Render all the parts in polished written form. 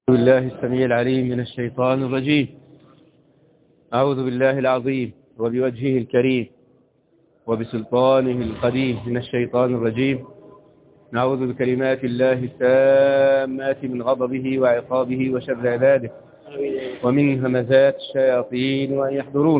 بالله السميع العليم من الشيطان الرجيم. أعوذ بالله العظيم وبوجهه الكريم وبسلطانه القديم من الشيطان الرجيم. نعوذ بكلمات الله التامات من غضبه وعقابه وشر عباده ومن همزات الشياطين وأن يحضرون.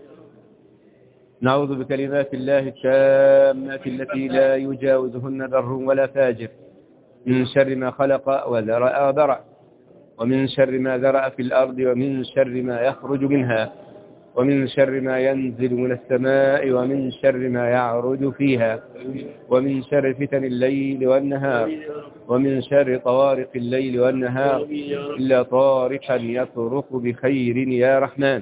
نعوذ بكلمات الله التامات التي لا يجاوزهن بر ولا فاجر من شر ما خلق وذرأ وبرع ومن شر ما ذرأ في الأرض ومن شر ما يخرج منها ومن شر ما ينزل من السماء ومن شر ما يعرج فيها ومن شر فتن الليل والنهار ومن شر طوارق الليل والنهار إلا طارقا يطرق بخير يا رحمن.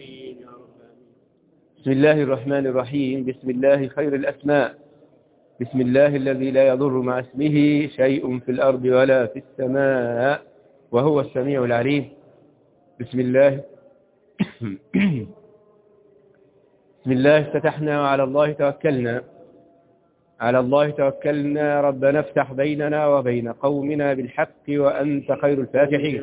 بسم الله الرحمن الرحيم. بسم الله خير الأسماء. بسم الله الذي لا يضر مع اسمه شيء في الأرض ولا في السماء وهو السميع العليم. بسم الله بسم الله افتتحنا وعلى الله توكلنا. على الله توكلنا. ربنا افتح بيننا وبين قومنا بالحق وأنت خير الفاتحين.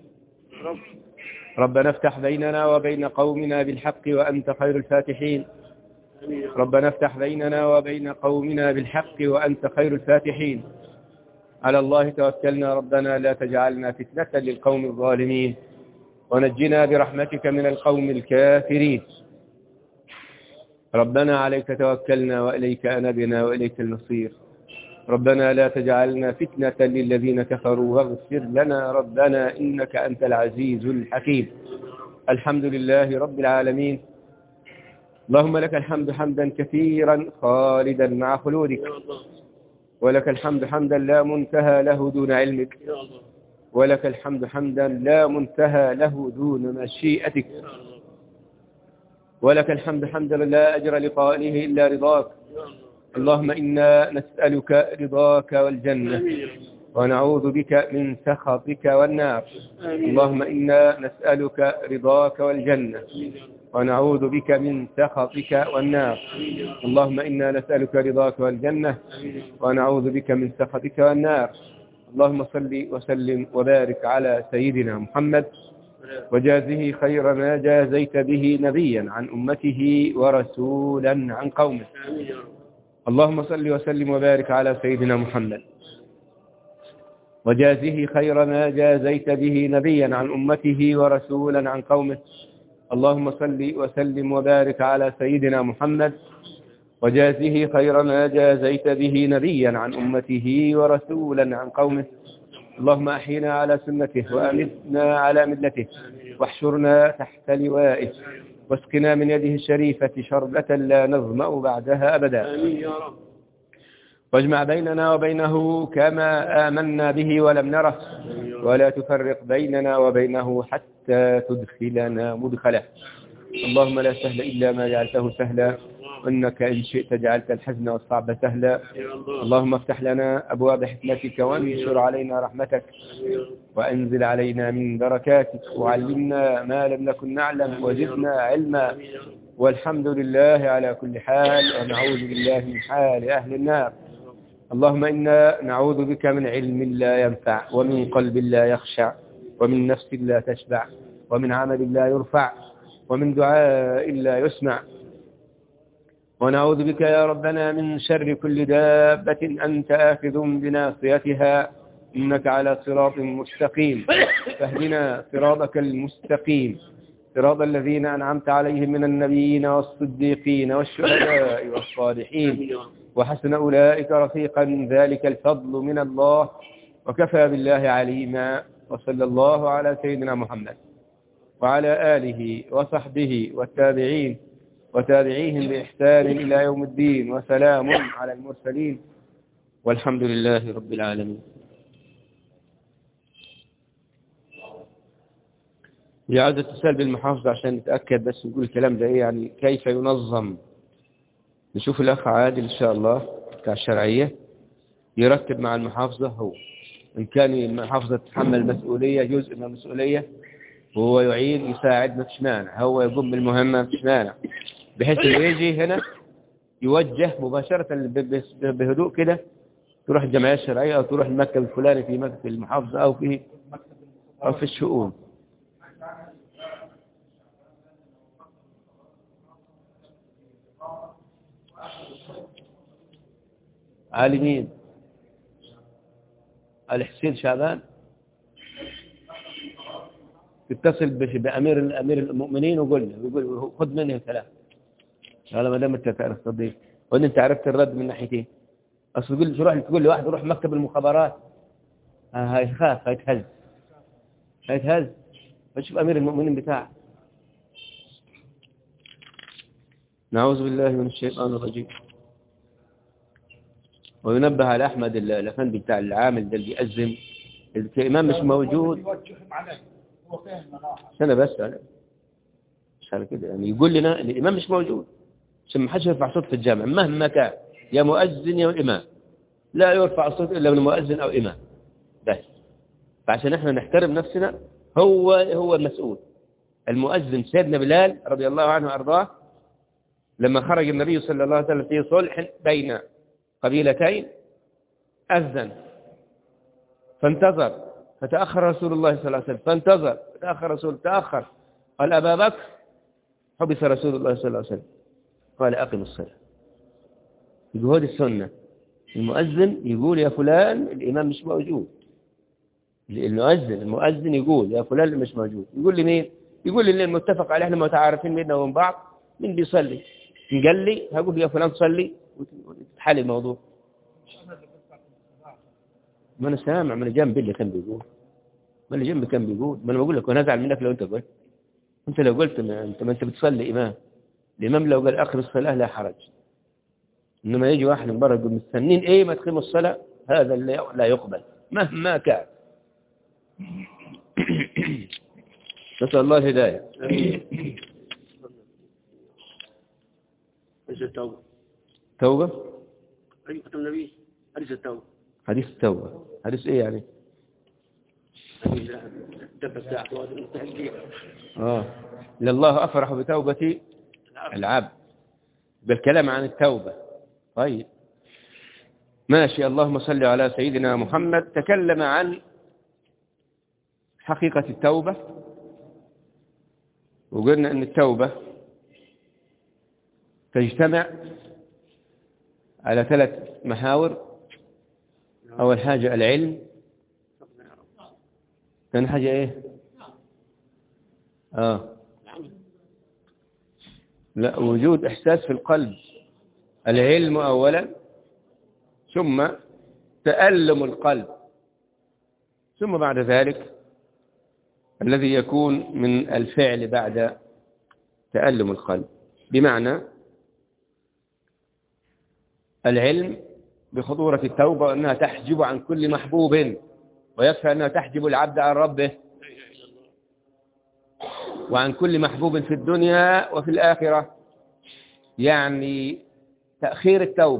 ربنا افتح بيننا وبين قومنا بالحق وأنت خير الفاتحين. ربنا افتح بيننا وبين قومنا بالحق وأنت خير الفاتحين. على الله توكلنا. ربنا لا تجعلنا فتنة للقوم الظالمين ونجنا برحمتك من القوم الكافرين. ربنا عليك توكلنا وإليك أنبنا وإليك المصير. ربنا لا تجعلنا فتنة للذين كفروا واغفر لنا ربنا إنك أنت العزيز الحكيم. الحمد لله رب العالمين. اللهم لك الحمد حمدا كثيرا خالدا مع خلودك، ولك الحمد حمدا لا منتهى له دون علمك، ولك الحمد حمدا لا منتهى له دون مشيئتك، ولك الحمد حمدا لا أجر لقائله إلا رضاك. اللهم إنا نسألك رضاك والجنة ونعوذ بك من سخطك والنار. اللهم إنا نسألك رضاك والجنة ونعوذ بك من سخطك والنار. اللهم إنا نسألك رضاك والجنة ونعوذ بك من سخطك والنار. اللهم صل وسلم وبارك على سيدنا محمد وجازه خير ما جازيت به نبيا عن أمته ورسولا عن قومه. اللهم صل وسلم وبارك على سيدنا محمد وجازه خير ما جازيت به نبيا عن أمته ورسولا عن قومه. اللهم صل وسلم وبارك على سيدنا محمد وجازه خير ما جازيت به نبيا عن أمته ورسولا عن قومه. اللهم أحينا على سنته وأمتنا على ملته واحشرنا تحت لوائه واسقنا من يده الشريفة شربة لا نظمأ بعدها أبدا. واجمع بيننا وبينه كما آمنا به ولم نره ولا تفرق بيننا وبينه حتى تدخلنا مدخله. اللهم لا سهل إلا ما جعلته سهلا وإنك إن شئت جعلت الحزن والصعب سهلا. اللهم افتح لنا أبواب حكمتك وانشر علينا رحمتك وأنزل علينا من بركاتك وعلمنا ما لم نكن نعلم وزدنا علما. والحمد لله على كل حال ونعوذ بالله من حال أهل النار. اللهم إنا نعوذ بك من علم لا ينفع ومن قلب لا يخشع ومن نفس لا تشبع ومن عمل لا يرفع ومن دعاء لا يسمع. ونعوذ بك يا ربنا من شر كل دابة أنت آخذ بناصيتها إنك على صراط مستقيم. فاهدنا صراطك المستقيم صراط الذين أنعمت عليهم من النبيين والصديقين والشهداء والصالحين وحسن أولئك رفيقا. ذلك الفضل من الله وكفى بالله عليما. وصلى الله على سيدنا محمد وعلى آله وصحبه والتابعين وتابعيهم بإحسان إلى يوم الدين. وسلام على المرسلين والحمد لله رب العالمين. عاوز اتصال بالمحافظة عشان نتأكد بس نقول الكلام ده ايه، يعني كيف ينظم. نشوف الأخ عادل إن شاء الله بتاع الشرعية يرتب مع المحافظة، هو إن كان المحافظة تتحمل مسؤولية جزء من المسؤولية وهو يعيد يساعد ما فيش مانع، هو يقوم بالمهمة ما فيش مانع، بحيث انه يجي هنا يوجه مباشرة بهدوء كده، تروح الجمعية الشرعية أو تروح المكتب الفلاني في مكتب المحافظة أو في أو في الشؤون. عالمين الحسين شعبان يتصل بأمير المؤمنين ويقول له، يقول خذ منه كلام. قال ما دام انت تعرف صديق وان انت عرفت الرد من ناحيتين. اصل تقول لي واحد روح مكتب المخابرات هيخاف هيتهز فشوف امير المؤمنين بتاعه. نعوذ بالله من الشيطان الرجيم. وينبه على احمد الافندي بتاع العامل ده اللي بيأذن الامام مش موجود. انا بس مش على كده يعني يقول لنا الامام مش موجود عشان ما حدش يرفع صوت في الجامع مهما كان، يا مؤذن يا امام، لا يرفع الصوت الا من مؤذن او امام بس. فعشان احنا نحترم نفسنا هو المسؤول. المؤذن سيدنا بلال رضي الله عنه وارضاه لما خرج النبي صلى الله عليه وسلم في صلح بين قبيلتين أذن فانتظر فتأخر رسول الله صلى الله عليه وسلم فانتظر تأخر قال أبا بكر حبس رسول الله صلى الله عليه وسلم قال أقم الصلاة. يقول هذه السنة. المؤذن يقول يا فلان الإمام مش موجود. المؤذن يقول يا فلان مش موجود. يقول لي مين؟ يقول لي اللي المتفق عليه احنا متعارفين بيننا وبين بعض مين بيصلي. قال لي هقول يا فلان صلي وتحل الموضوع. ما انا سامع، ما انا جنبي اللي كان بيقول، ما اللي جنبي كان بيقول. ما انا بقول لك وانا ازعل منك لو انت قلت. انت لو قلت ما انت بتصلي امام. الامام لو قال اخر الصلاه لا حرج. انما يجي واحد من بره يقول مستنين ايه ما تقيم الصلاه، هذا اللي لا يقبل مهما كان. نسال الله الهدايه. حديث التوبة. توبة؟ أيوة النبي حديث التوبة. حديث التوبة حديث إيه يعني؟ لله أفرح بتوبة العبد بالكلام عن التوبة. طيب ماشي. اللهم صل على سيدنا محمد. تكلم عن حقيقة التوبة وقلنا أن التوبة تجتمع على 3 محاور. أول حاجة العلم. ثاني حاجة إيه؟ لا، وجود إحساس في القلب. العلم أولا، ثم تألم القلب، ثم بعد ذلك الذي يكون من الفعل بعد تألم القلب. بمعنى العلم بخطورة التوبة وأنها تحجب عن كل محبوب، ويكفى أنها تحجب العبد عن ربه وعن كل محبوب في الدنيا وفي الآخرة. يعني تأخير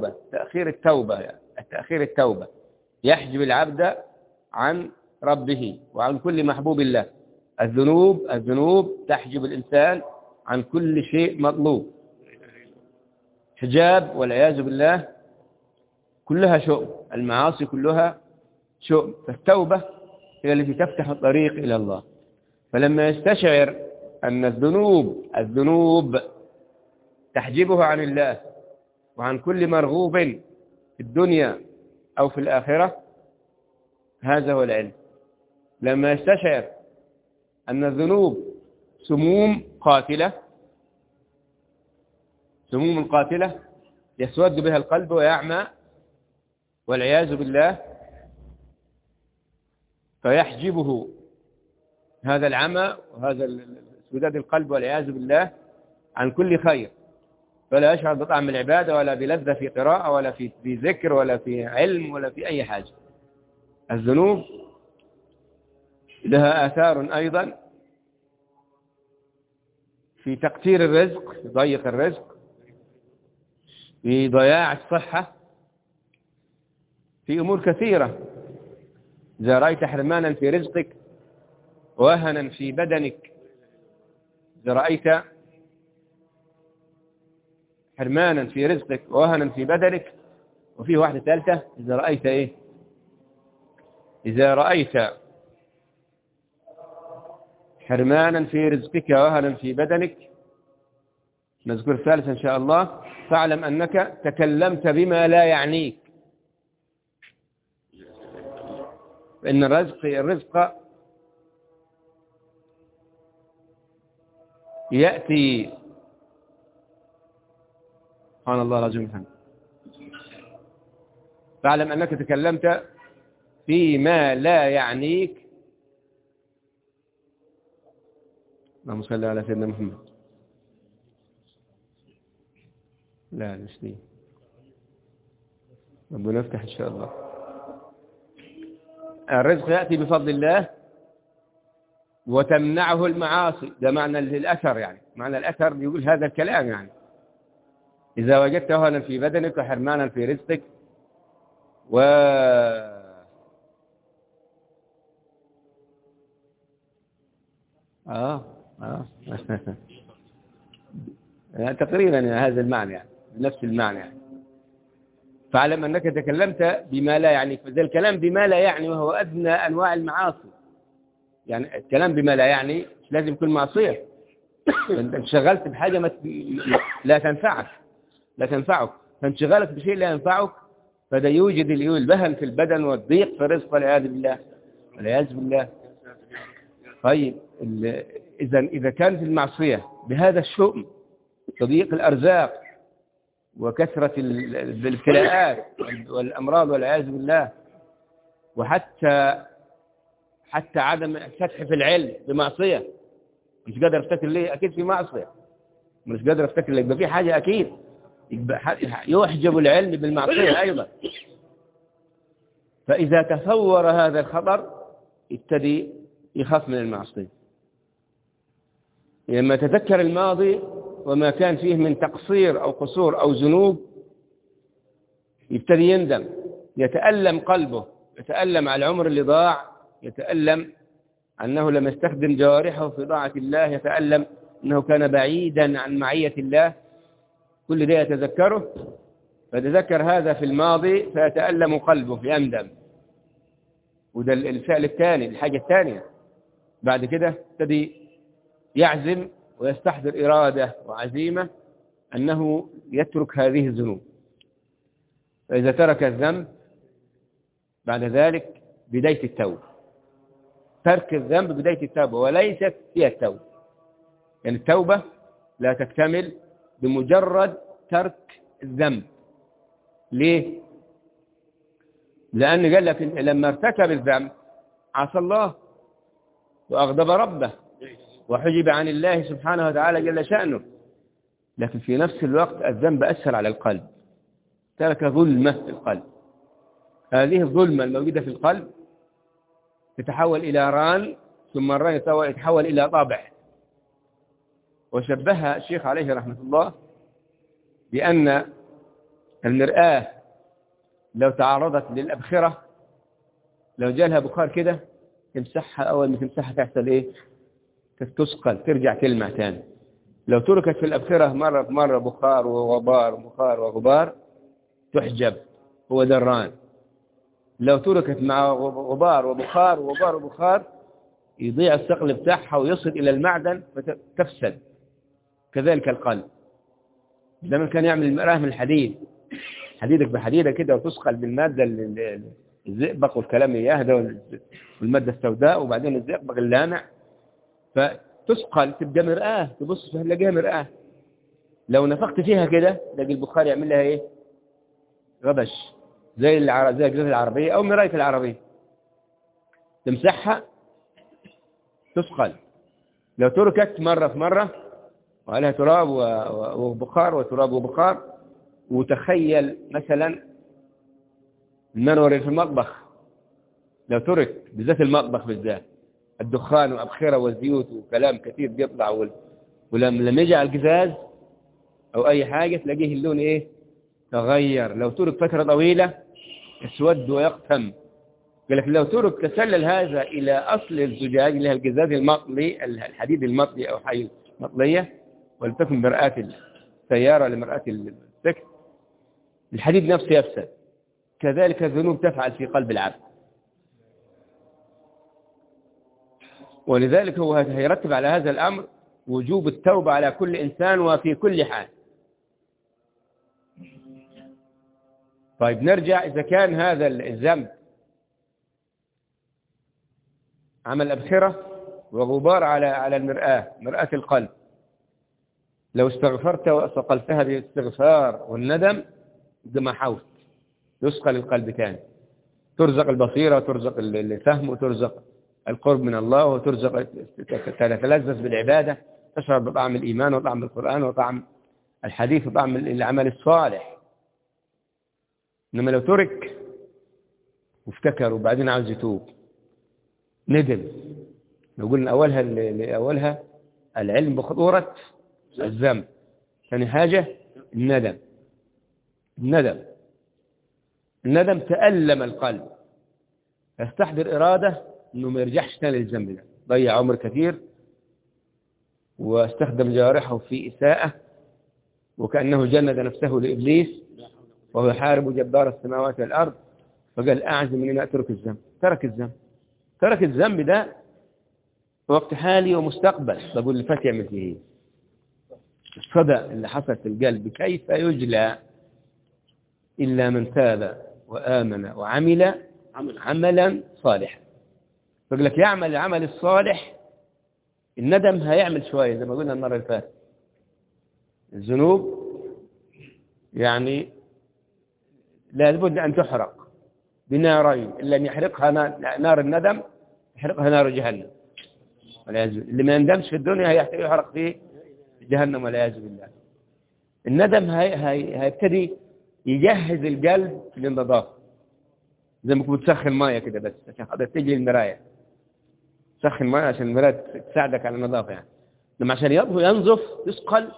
التوبة يحجب العبد عن ربه وعن كل محبوب الله. الذنوب تحجب الإنسان عن كل شيء مطلوب. حجاب والعياذ بالله كلها شؤم، المعاصي كلها شؤم. فالتوبة هي التي تفتح الطريق إلى الله. فلما يستشعر أن الذنوب تحجبه عن الله وعن كل مرغوب في الدنيا أو في الآخرة، هذا هو العلم. لما يستشعر أن الذنوب سموم قاتلة يسود بها القلب ويعمى والعياذ بالله، فيحجبه هذا العمى وهذا اسوداد القلب والعياذ بالله عن كل خير، فلا يشعر بطعم العبادة ولا بلذة في قراءة ولا في ذكر ولا في علم ولا في أي حاجة. الذنوب لها آثار أيضا في تقتير الرزق، في ضيق الرزق، في ضياع الصحة، في أمور كثيرة. إذا رأيت حرمانا في رزقك وهنا في بدنك، إذا رأيت حرمانا في رزقك وهنا في بدنك، وفيه واحدة ثالثة إذا رأيت إيه؟ إذا رأيت حرمانا في رزقك وهنا في بدنك. نذكر الثالث إن شاء الله. فاعلم أنك تكلمت بما لا يعنيك. فإن الرزق يأتي. سبحان الله العظيم. فاعلم أنك تكلمت فيما لا يعنيك. اللهم صل على سيدنا محمد. لا مش دي. ربنا يفتح إن شاء الله. الرزق يأتي بفضل الله وتمنعه المعاصي. ده معنى الأثر، يعني معنى الأثر يقول هذا الكلام. يعني إذا وجدت وهنا في بدنك وحرمانا في رزقك و يعني تقريبا هذا المعنى، يعني نفس المعنى. يعني فاعلم أنك تكلمت بما لا يعنيك. فذا الكلام بما لا يعني وهو أدنى أنواع المعاصي. يعني الكلام بما لا يعني مش لازم يكون معصية. أنت انشغلت بحاجة لا تنفعك. فانشغالك بشيء لا ينفعك فده يوجد البهن في البدن والضيق في الرزق والعياذ بالله. طيب إذا كانت المعصية بهذا الشؤم، تضييق الأرزاق وكثرة الابتلاءات والأمراض والعياذ بالله، وحتى عدم الفتح في العلم بمعصية، مش قادر افتكر ليه، أكيد في معصية، مش قادر افتكر ليه، يبقى في حاجة أكيد، يحجب العلم بالمعصية أيضا. فإذا تصور هذا الخطر يبتدي يخاف من المعصية. لما تذكر الماضي وما كان فيه من تقصير أو قصور أو ذنوب يبتدي يندم، يتألم قلبه، يتألم على العمر اللي ضاع، يتألم أنه لم يستخدم جوارحه في طاعة الله، يتألم أنه كان بعيدا عن معية الله. كل ده يتذكره، فتذكر هذا في الماضي فيتألم قلبه، يندم. وده الفعل الثاني، الحاجة الثانية. بعد كده ابتدي يعزم ويستحضر إرادة وعزيمة أنه يترك هذه الذنوب. فإذا ترك الذنب بعد ذلك بداية التوبة. ترك الذنب بداية التوبة وليست هي التوبة. يعني التوبة لا تكتمل بمجرد ترك الذنب. ليه؟ لأن قال لك لما ارتكب الذنب عصى الله وأغضب ربه وحجب عن الله سبحانه وتعالى جل شأنه. لكن في نفس الوقت الذنب أثر على القلب، ترك ظلمة في القلب. هذه الظلمة الموجودة في القلب تتحول إلى ران، ثم الران يتحول إلى طابع. وشبهها الشيخ عليه رحمة الله بأن المرآة لو تعرضت للأبخرة، لو جالها بخار كده تمسحها، أول ما تمسحها تحصل إيه؟ تثقل، ترجع تلمع تاني. لو تركت في الأبخرة مرة بخار وغبار تحجب، هو دران. لو تركت مع غبار وبخار يضيع الثقل بتاعها ويصل إلى المعدن فتفسد. كذلك القلب لما كان يعمل المرآة من الحديد، حديدك بحديدة كده وتثقل بالمادة الزئبق والكلام يهدى والمادة السوداء وبعدين الزئبق اللامع، فتثقل تبقى مرآة، تبص فيها تلاقيها مرآة. لو نفخت فيها كده تلاقي البخار يعمل لها ايه؟ غبش، زي الجزء العربية أو مراية العربية. تمسحها تثقل. لو تركت مرة في مرة وعليها تراب وبخار وتراب وبخار، وتخيل مثلا المنور في المطبخ، لو ترك بالذات المطبخ بالذات الدخان وأبخرة والزيوت وكلام كثير بيطلع، ولما يجي على القزاز أو أي حاجة تلاقيه اللون إيه؟ تغير. لو ترك فترة طويلة يسود ويقتم. قال لك لو ترك تسلل هذا إلى أصل الزجاج اللي هي القزاز المطلي، الحديد المطلي أو حي مطلية، ولتكن مرآة السيارة لمرآة السكت، الحديد نفسه يفسد. كذلك الذنوب تفعل في قلب العبد. ولذلك هو هيرتب على هذا الأمر وجوب التوبة على كل إنسان وفي كل حال. طيب نرجع، إذا كان هذا الذنب عمل أبخرة وغبار على مرآة القلب، لو استغفرت وصقلتها بالاستغفار والندم ما حاولت يثقل القلب تاني، ترزق البصيرة وترزق الفهم وترزق القرب من الله وترزق تتلذذ بالعبادة، تشعر بطعم الإيمان وطعم القرآن وطعم الحديث وطعم العمل الصالح. إنما لو ترك وافتكر وبعدين عاوز يتوب ندم، لو قلنا أولها العلم بخطورة الذنب، ثاني حاجة الندم تألم القلب، يستحضر إرادة إنه ما يرجعش تاني للذنب ده، ضيع عمر كثير واستخدم جوارحه في إساءة وكأنه جند نفسه لإبليس وهو يحارب جبار السماوات والأرض، فقال أعزم من أن أترك الذنب. ترك الذنب ده وقت حالي ومستقبل. بقول الفتى يعمل فيه ايه؟ الصدى اللي حصل في القلب كيف يجلى إلا من تاب وآمن وعمل عملا صالحا. فقال لك يعمل العمل الصالح، الندم هيعمل شوية زي ما قلنا المرة اللي فاتت. الذنوب يعني لابد أن تحرق بنارين، إلا أن يحرقها نار الندم، يحرقها نار جهنم والعياذ بالله. اللي ما يندمش في الدنيا يحرق في جهنم والعياذ بالله. الندم هيبتدي يجهز القلب للنظافة، زي ما كنت تسخن مايه كده بس عشان خاطر تجي المراية، تسخن مايه عشان المراية تساعدك على النظافة يعني. لما عشان ينظف يثقل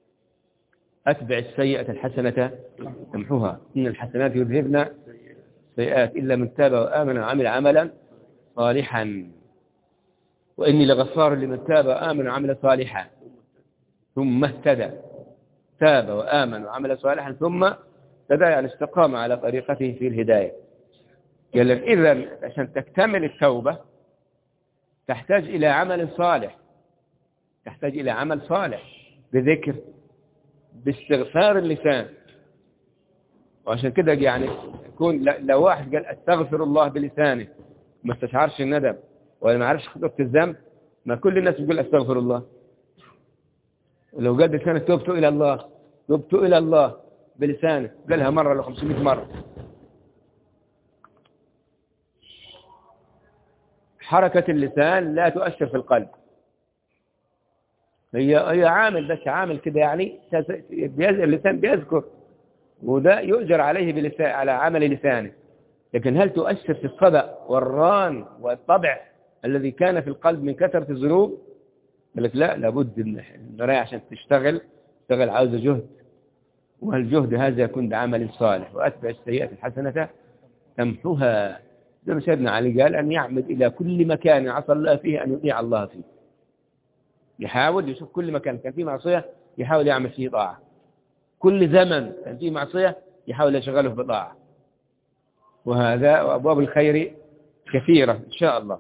أتبع السيئة الحسنة تمحوها إن الحسنات يذهبن السيئات إلا من تاب وآمن وعمل عملا صالحا وإني لغفار لمن تاب وآمن وعمل صالحا ثم اهتدى. تاب وآمن وعمل صالحا ثم اهتدى يعني استقام على طريقته في الهداية. قال لك إذن عشان تكتمل التوبة تحتاج إلى عمل صالح، تحتاج إلى عمل صالح بذكر باستغفار اللسان. وعشان كده يعني يكون لو واحد قال استغفر الله بلسانه ما استشعرش الندم ولا ما عرفش خطورة الذنب، ما كل الناس بيقول استغفر الله. ولو قال بلسانه توبت إلى الله بلسانه قالها مرة ولا 500 مرة. حركة اللسان لا تؤثر في القلب، هي عامل بس عامل كده يعني اللسان بيذكر وده يؤجر عليه بلسان على عمل لسانه، لكن هل تؤثر في الصدأ والران والطبع الذي كان في القلب من كثرة الذنوب؟ قال لك لا، لابد ان المراية عشان تشتغل عاوزة جهد، والجهد هذا يكون بعمل صالح. وأتبع السيئة الحسنة تمحوها، زي ما سيدنا علي قال أن يعمد إلى كل مكان عصى الله فيه أن يطيع الله فيه، يحاول يشوف كل مكان كان فيه معصية يحاول يعمل فيه طاعة، كل زمن كان فيه معصية يحاول يشغله بطاعة. وهذا وأبواب الخير كثيرة إن شاء الله.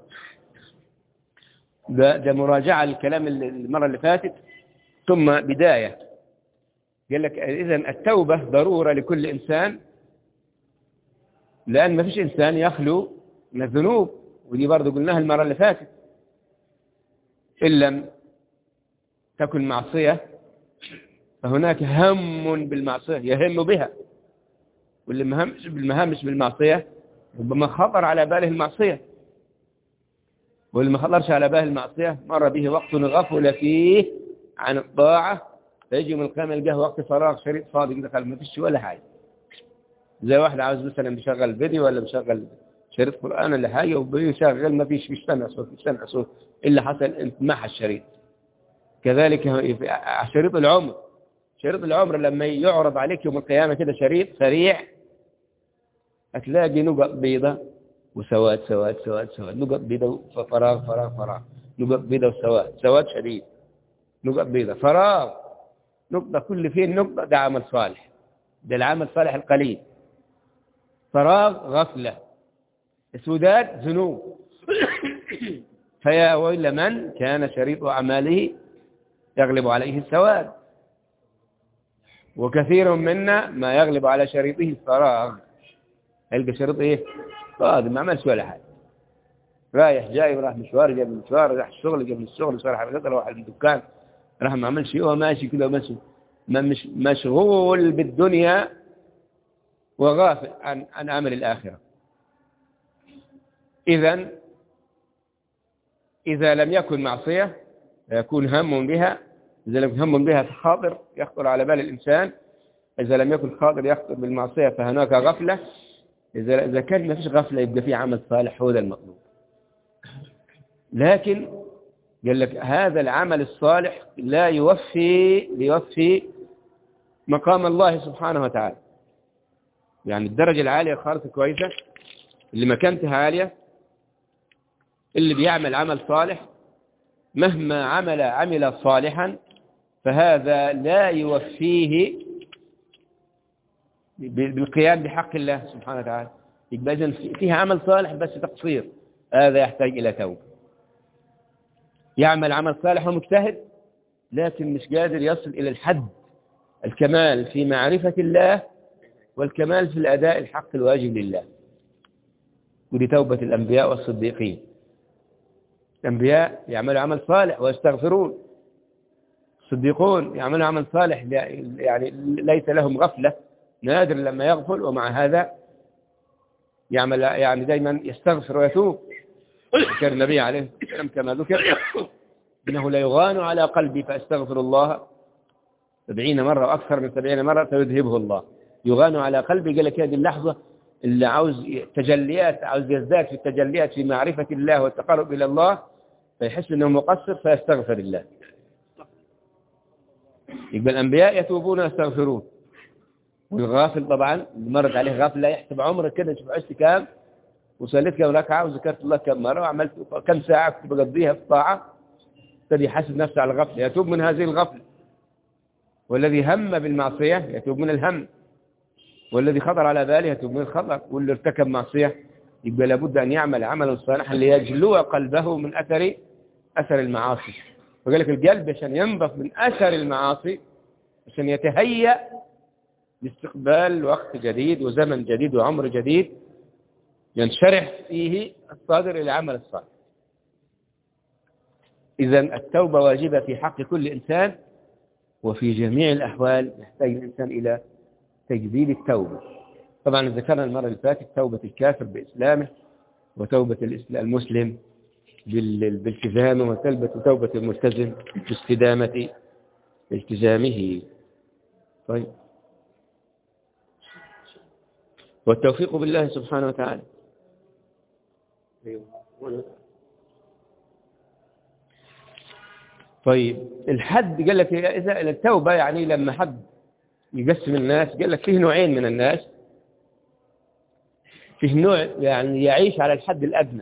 ده مراجعة الكلام المرة اللي فاتت ثم بداية. قال لك إذن التوبة ضرورة لكل إنسان، لأن ما فيش إنسان يخلو من الذنوب، ودي برضو قلناها المرة اللي فاتت. إن لم تكن معصية فهناك هم بالمعصية يهم بها، واللي مش بالمعصية ربما خطر على باله المعصية، واللي ما خطرش على باله المعصية مر به وقت غفل فيه عن الطاعة، فيجي من القيامة يلقاه وقت فراغ شريط فاضي كده ما فيش ولا حاجة. زي واحد عاوز مثلا بيشغل فيديو ولا بيشغل شريط قرآن ولا حاجة وبيشغل ما فيش سمع صوت إلا حصل انتماح الشريط. كذلك شريط العمر لما يعرض عليك يوم القيامة كده شريط سريع هتلاقي نقط بيضة وسواد نقط بيضة وفراغ نقط بيضة سواد شديد، نقط بيضة فراغ، نقطة كل فين نقطة ده عمل صالح، ده العمل الصالح القليل. فراغ غفلة، سودات ذنوب. فيا ويل من كان شريط أعماله يغلب عليه السواد، وكثير منا ما يغلب على شريطه الفراغ. يلقى شريط إيه؟ فاضي ما عملش ولا حاجة، رايح جاي، راح مشوار جاب مشوار، راح الشغل جاب الشغل، صار حاجة، راح الدكان، راح ما عملش شيء، هو ماشي كده ماشي مش مشغول بالدنيا وغافل عن عمل الآخرة. إذا لم يكن معصية يكون هم بها، إذا لم يكن هم بها خاطر يخطر على بال الإنسان، إذا لم يكن خاطر يخطر بالمعصية فهناك غفلة، إذا كان ما فيش غفلة يبقى في عمل صالح، هو ده المطلوب. لكن قال لك هذا العمل الصالح لا يوفي مقام الله سبحانه وتعالى. يعني الدرجة العالية خالص كويسة، اللي مكانتها عالية، اللي بيعمل عمل صالح مهما عمل صالحا فهذا لا يوفيه بالقيام بحق الله سبحانه وتعالى. يبقى إذن فيها عمل صالح بس تقصير، هذا يحتاج إلى توبة. يعمل عمل صالح ومجتهد لكن مش قادر يصل إلى الحد الكمال في معرفة الله والكمال في الأداء الحق الواجب لله. ودي توبة الأنبياء والصديقين. الأنبياء يعملوا عمل صالح ويستغفرون، الصديقون يعملوا عمل صالح يعني ليس لهم غفلة، نادر لما يغفل، ومع هذا يعمل يعني دايما يستغفر ويتوب. ذكر النبي عليه السلام كما ذكر إنه لا يغان على قلبي فأستغفر الله 70 مرة وأكثر من 70 مرة فيذهبه الله. يغان على قلبي، قال لك هذه اللحظة اللي عاوز تجليات، عاوز يزداد في التجليات في معرفة الله والتقرب إلى الله، فيحس أنه مقصر فيستغفر الله. يبقى الأنبياء يتوبون ويستغفرون. والغافل طبعا مرت عليه غفلة يحسب عمرك كده، شوف عشت كام وصليت كم ركعة وذكرت الله كم مرة وعملت كم ساعة كنت بقضيها في الطاعة، ابتدي يحاسب نفسه على الغفلة، يتوب من هذه الغفلة. والذي هم بالمعصية يتوب من الهم، والذي خطر على باله يتوب من الخطر، واللي ارتكب معصية يبقى لابد أن يعمل عملا صالحا ليجلو قلبه من أثر المعاصي. وقال لك القلب عشان ينضف من أثر المعاصي، عشان يتهيأ لاستقبال وقت جديد وزمن جديد وعمر جديد ينشرح فيه الصادر إلى عمل الصالح. إذن التوبة واجبة في حق كل إنسان، وفي جميع الأحوال يحتاج الإنسان إلى تجديد التوبة. طبعا ذكرنا المرة اللي فاتت توبة الكافر بإسلامه، وتوبة المسلم بالتزامه، وتوبة الملتزم باستدامة التزامه. طيب، والتوفيق بالله سبحانه وتعالى. طيب، الحد قال لك إذا التوبة يعني لما حد يقسم الناس، قال لك فيه نوعين من الناس. فيه نوع يعني يعيش على الحد الأدنى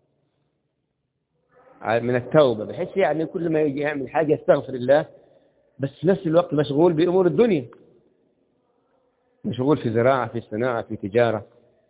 من التوبة، بحيث يعني كل ما يجي يعمل حاجة يستغفر الله، بس في نفس الوقت مشغول بأمور الدنيا، مشغول في زراعة، في صناعة، في تجارة.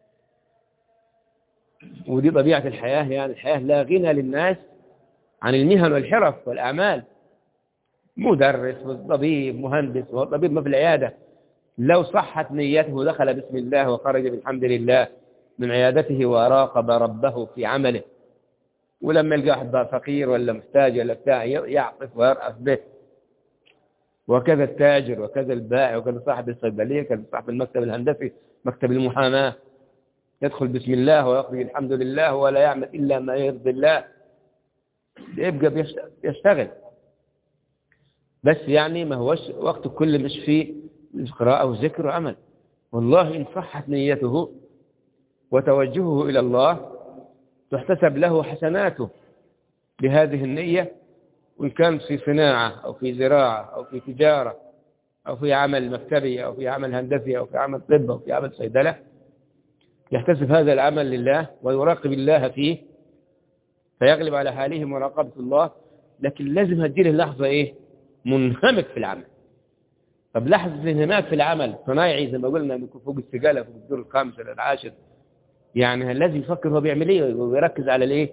ودي طبيعة الحياة، يعني الحياة لا غنى للناس عن المهن والحرف والأعمال. مدرس وطبيب مهندس، والطبيب ما في العيادة لو صحت نيته دخل بسم الله وخرج بالحمد لله من عيادته وراقب ربه في عمله. ولما يلقى واحد فقير ولا محتاج ولا بتاع يعطف ويرأف به. وكذا التاجر وكذا البائع وكذا صاحب الصيدلية وكذا صاحب المكتب الهندسي، مكتب المحاماة، يدخل بسم الله ويخرج الحمد لله ولا يعمل إلا ما يرضي الله، يبقى يشتغل. بس يعني ما هوش وقت كل مش فيه قراءة وذكر وعمل. والله إن صحت نيته وتوجهه إلى الله تحتسب له حسناته بهذه النية، وإن كان في صناعة أو في زراعة أو في تجارة أو في عمل مكتبي أو في عمل هندسي أو في عمل طب أو في عمل صيدلة، يحتسب هذا العمل لله ويراقب الله فيه فيغلب على حاله مراقبة الله. لكن لازم هتجيله لحظة إيه؟ منهمك في العمل. طب لحظة الانهماك في العمل صنايعي زي ما قلنا بيكون فوق السجالة فوق الدور الخامس ولا العاشر، يعني لازم يفكر هو بيعمل ايه ويركز على الايه؟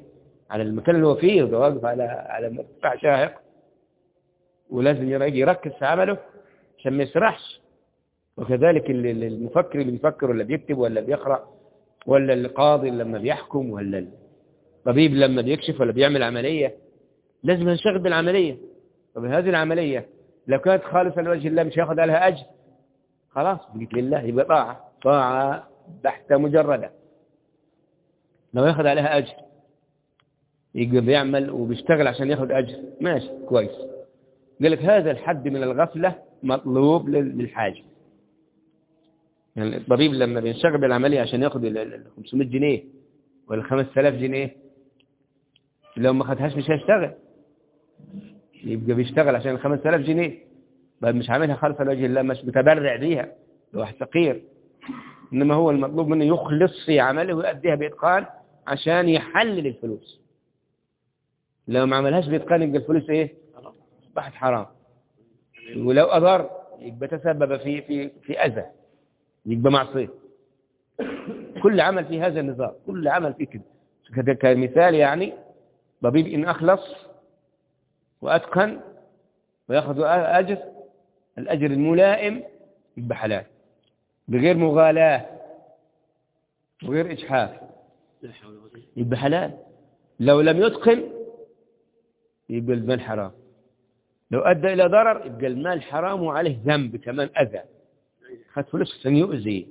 على المكان اللي هو فيه، وده واقف على مرتفع شاهق، ولازم يجي يركز في عمله عشان ما يسرحش. وكذلك المفكر اللي بيفكر ولا بيكتب ولا بيقرأ، ولا القاضي لما بيحكم، ولا الطبيب لما بيكشف ولا بيعمل عملية، لازم ينشغل بالعملية. طب هذه العملية لو كانت خالصة لوجه الله مش هياخد عليها أجر، خلاص بقيت لله، يبقى طاعة بحتة مجردة. لو ياخد عليها أجر يبقى بيعمل وبيشتغل عشان ياخد أجر، ماشي كويس. قال لك هذا الحد من الغفلة مطلوب للحاجة. يعني الطبيب لما بينشغل بالعملية عشان ياخد ال 500 جنيه ولا 5000 جنيه، لو ما خدهاش مش هيشتغل، يبقى بيشتغل عشان ال 5000 جنيه، بل مش عاملها خالصة لوجه الله، مش متبرع بيها، لو واحد فقير. إنما هو المطلوب منه يخلص في عمله ويؤديها بإتقان عشان يحلل الفلوس. لو ما عملهاش بإتقان يبقى الفلوس إيه؟ أصبحت حرام. ولو أضر يبقى تسبب في أذى، يبقى معصية. كل عمل في هذا النظام، كل عمل في كده. كمثال يعني طبيب إن أخلص وأتقن ويأخذ أجر، الأجر الملائم يبقى حلال، بغير مغالاة وغير إجحاف، يبقى حلال. لو لم يتقن يبقى المال حرام. لو أدى إلى ضرر يبقى المال حرام وعليه ذنب كمان، أذى، خد فلوس عشان يؤذي.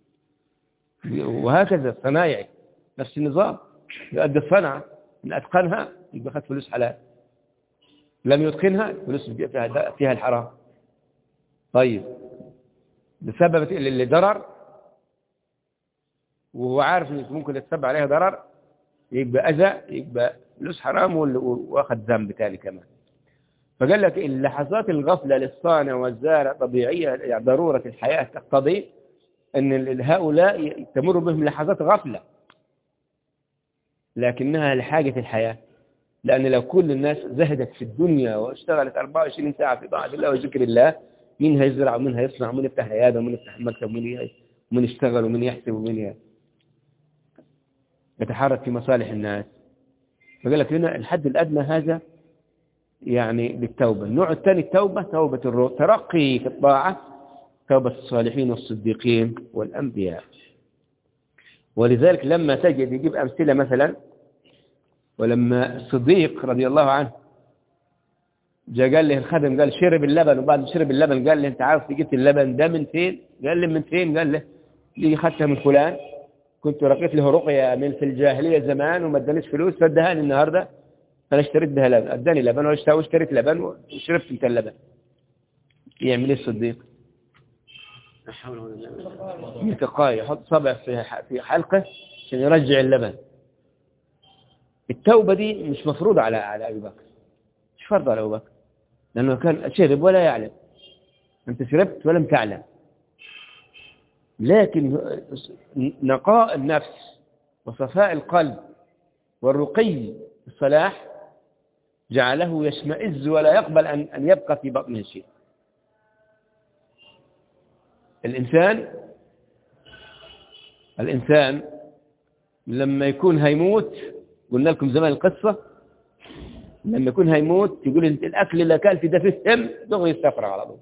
وهكذا الصنايعي نفس النظام، يؤدي الصنعة من أتقنها يبقى خد فلوس حلال، لم يتقنها فلوس فيها الحرام. طيب بسبب الضرر وهو عارف إن ممكن يتسبب عليها ضرر يبقى أذى، يبقى فلوس حرام واخد ذنب تالي كمان. فقال لك اللحظات الغفلة للصانع والزارع طبيعية، يعني ضرورة الحياة تقتضي أن هؤلاء تمر بهم لحظات غفلة، لكنها لحاجة الحياة. لأن لو كل الناس زهدت في الدنيا واشتغلت 24 ساعة في طاعة الله وذكر الله، مين هيزرع ومين هيصنع ومين يفتح عيادة ومين يفتح مكتب ومين يشتغل ومين يحسب ومين يتحرك في مصالح الناس. فقال لك هنا الحد الأدنى هذا يعني بالتوبة. النوع الثاني التوبة، توبة ترقي في الطاعة، توبة الصالحين والصديقين والأنبياء. ولذلك لما تجد يجيب أمثلة مثلا، ولما الصديق رضي الله عنه جاء قال له الخادم، قال شرب اللبن، وبعد شرب اللبن قال له انت عارف جبت اللبن ده من فين؟ قال له من فين؟ قال له دي خدتها من فلان، كنت رقيت له رقية من في الجاهلية زمان وما ادانيش فلوس فادهاني النهارده، انا اشتريت بها لبن، اداني لبن واشتريت لبن وشربت انت اللبن. يعمل ايه الصديق؟ يتقاي يحط صبع في حلقه عشان يرجع اللبن. التوبة دي مش مفروضة على أبي بكر، مش فرض على أبي بكر، لأنه كان شرب ولا يعلم، أنت شربت ولم تعلم. لكن نقاء النفس وصفاء القلب والرقي الصلاح جعله يشمئز ولا يقبل أن يبقى في بطنه شيء. الإنسان لما يكون هيموت، قلنا لكم زمان القصة، لما يكون هيموت يقول انت الأكل اللي أكلت ده فيه سم، دغري يستفرغ على طول.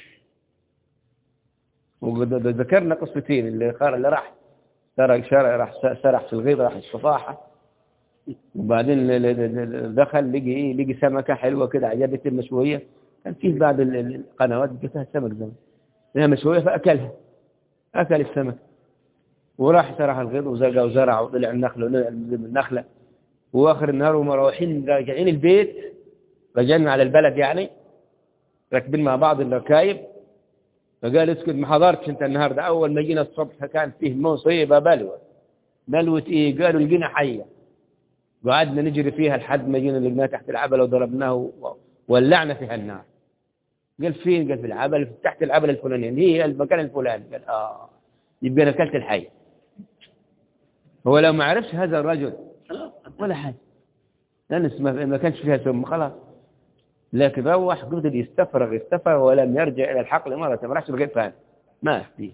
وذكرنا قصتين، اللي راح سرح في الغيط، راح الصفاحة، وبعدين دخل لقي سمكة حلوة كده عجبته مشوية، كان فيه بعض القنوات جتها سمك زمان هي مشوية فأكلها، أكل السمك، وراح سرح الغيط وزرع وطلع النخلة ونزل من النخلة. واخر النهار وهم رايحين راجعين البيت، رجعنا على البلد يعني، راكبين مع بعض الركايب، فقال اسكت ما حضرتش انت النهارده. اول ما جينا الصبح كان فيه مصيبه بلوه ايه؟ قالوا لقينا حيه، وقعدنا نجري فيها لحد ما جينا لقيناها تحت العبله وضربناه وولعنا فيها النار. قال فين؟ قال في العبله، تحت العبله الفلانيه، هي المكان الفلاني. قال يبقى انا اكلت الحيه. هو لو ما عرفش هذا الرجل ولا حاجة، لأن ما كانش فيها سم خلاص، لكن روح قدر يستفرغ ولم يرجع إلى الحقل مرة، ما راحش بغير فهم ما فيه.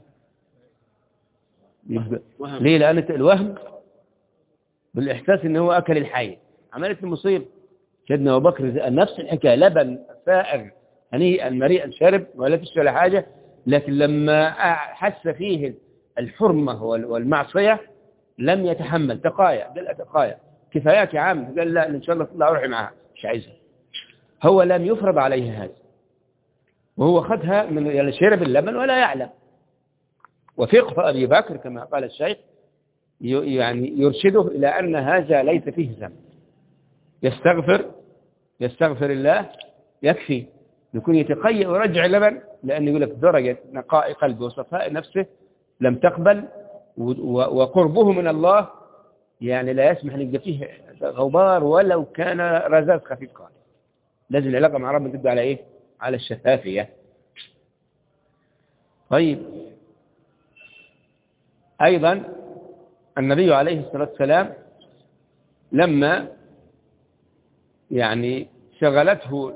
ليه؟ لأن الوهم بالإحساس إنه هو أكل الحي، عملت المصيبة. سيدنا أبو بكر نفس الحكاية، لبن سائغ هنيئا مريئا شرب ولا تشتري ولا حاجة، لكن لما حس فيه الحرمة والمعصية لم يتحمل، تقايا، قال تقايا كفاياك يا عم، قال لا إن شاء الله تطلع روحي معها مش عايزها. هو لم يفرض عليه هذا، وهو خذها من شرب اللبن ولا يعلم. وفقه أبي بكر كما قال الشيخ يعني يرشده إلى أن هذا ليس فيه ذنب، يستغفر الله يكفي، يكون يتقيأ ويرجع اللبن، لأنه يقول لك درجة نقاء قلبه وصفاء نفسه لم تقبل، وقربه من الله يعني لا يسمح أن يبقى فيه غبار ولو كان رذاذ خفيف قال. لازم العلاقة مع ربنا تبقى على إيه؟ على الشفافية. طيب أيضا النبي عليه الصلاة والسلام لما يعني شغلته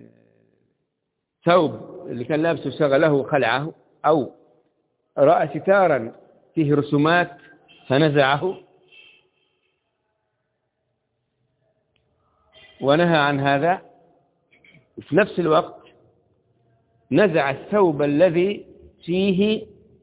ثوب اللي كان لابسه شغله خلعه، أو رأى ستارا فيه رسومات فنزعه ونهى عن هذا، وفي نفس الوقت نزع الثوب الذي فيه